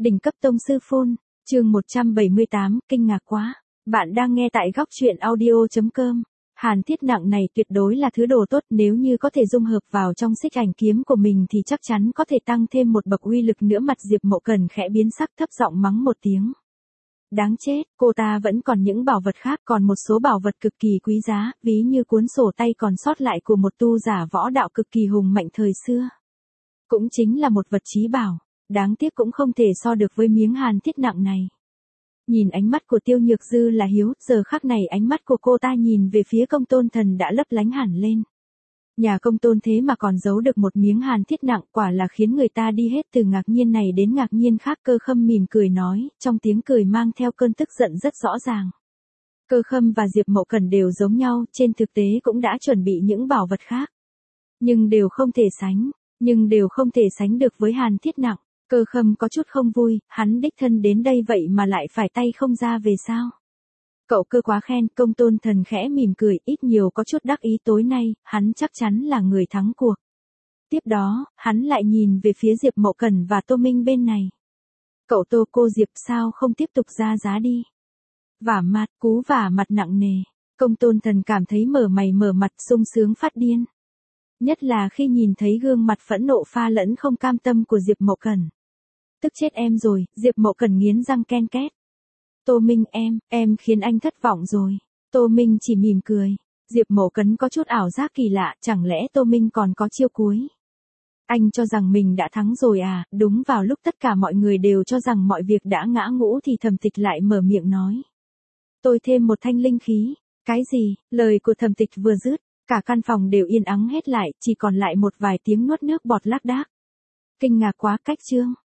Đỉnh cấp tông sư phun, chương 178, kinh ngạc quá. Bạn đang nghe tại góc truyện audio.com. Hàn thiết nặng này tuyệt đối là thứ đồ tốt, nếu như có thể dung hợp vào trong xích ảnh kiếm của mình thì chắc chắn có thể tăng thêm một bậc uy lực nữa. Mặt Diệp Mộ Cẩn khẽ biến sắc, thấp giọng mắng một tiếng. Đáng chết, cô ta vẫn còn những bảo vật khác, còn một số bảo vật cực kỳ quý giá, ví như cuốn sổ tay còn sót lại của một tu giả võ đạo cực kỳ hùng mạnh thời xưa. Cũng chính là một vật chí bảo, đáng tiếc cũng không thể so được với miếng hàn thiết nặng này. Nhìn ánh mắt của Tiêu Nhược Dư là hiếu, giờ khắc này ánh mắt của cô ta nhìn về phía Công Tôn Thần đã lấp lánh hẳn lên. Nhà Công Tôn thế mà còn giấu được một miếng hàn thiết nặng, quả là khiến người ta đi hết từ ngạc nhiên này đến ngạc nhiên khác. Cơ Khâm mỉm cười nói, trong tiếng cười mang theo cơn tức giận rất rõ ràng. Cơ Khâm và Diệp Mộ Cẩn đều giống nhau, trên thực tế cũng đã chuẩn bị những bảo vật khác. Nhưng đều không thể sánh được với hàn thiết nặng. Cơ Khâm có chút không vui, hắn đích thân đến đây vậy mà lại phải tay không ra về sao? Cậu Cơ quá khen. Công Tôn Thần khẽ mỉm cười, ít nhiều có chút đắc ý, tối nay, hắn chắc chắn là người thắng cuộc. Tiếp đó, hắn lại nhìn về phía Diệp Mộ Cẩn và Tô Minh bên này. Cậu Tô, cô Diệp sao không tiếp tục ra giá đi? Cú vả mặt nặng nề. Công Tôn Thần cảm thấy mở mày mở mặt, sung sướng phát điên. Nhất là khi nhìn thấy gương mặt phẫn nộ pha lẫn không cam tâm của Diệp Mộ Cẩn. Tức chết em rồi, Diệp Mộ Cẩn nghiến răng ken két. Tô Minh em khiến anh thất vọng rồi. Tô Minh chỉ mỉm cười. Diệp Mộ Cẩn có chút ảo giác kỳ lạ, chẳng lẽ Tô Minh còn có chiêu cuối? Anh cho rằng mình đã thắng rồi à? Đúng vào lúc tất cả mọi người đều cho rằng mọi việc đã ngã ngũ thì Thẩm Tịch lại mở miệng nói. Tôi thêm một thanh linh khí. Cái gì? Lời của Thẩm Tịch vừa dứt, cả căn phòng đều yên ắng hết lại, chỉ còn lại một vài tiếng nuốt nước bọt lác đác. Kinh ngạc quá, cách chương.